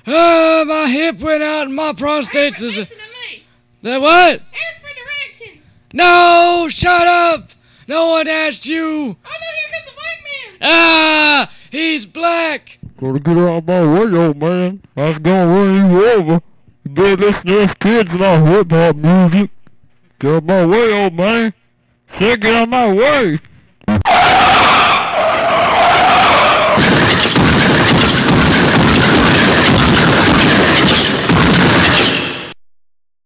My hip went out and my prostate's is... Listen to me. The what? Ask for directions. No, shut up. No one asked you. Oh, no, here comes the black man. He's black. Gotta get out of my way, old man. I was gonna run you over. You better listen to us kids and our hip-hop music. Get out of my way, old man. Say, get out of my way.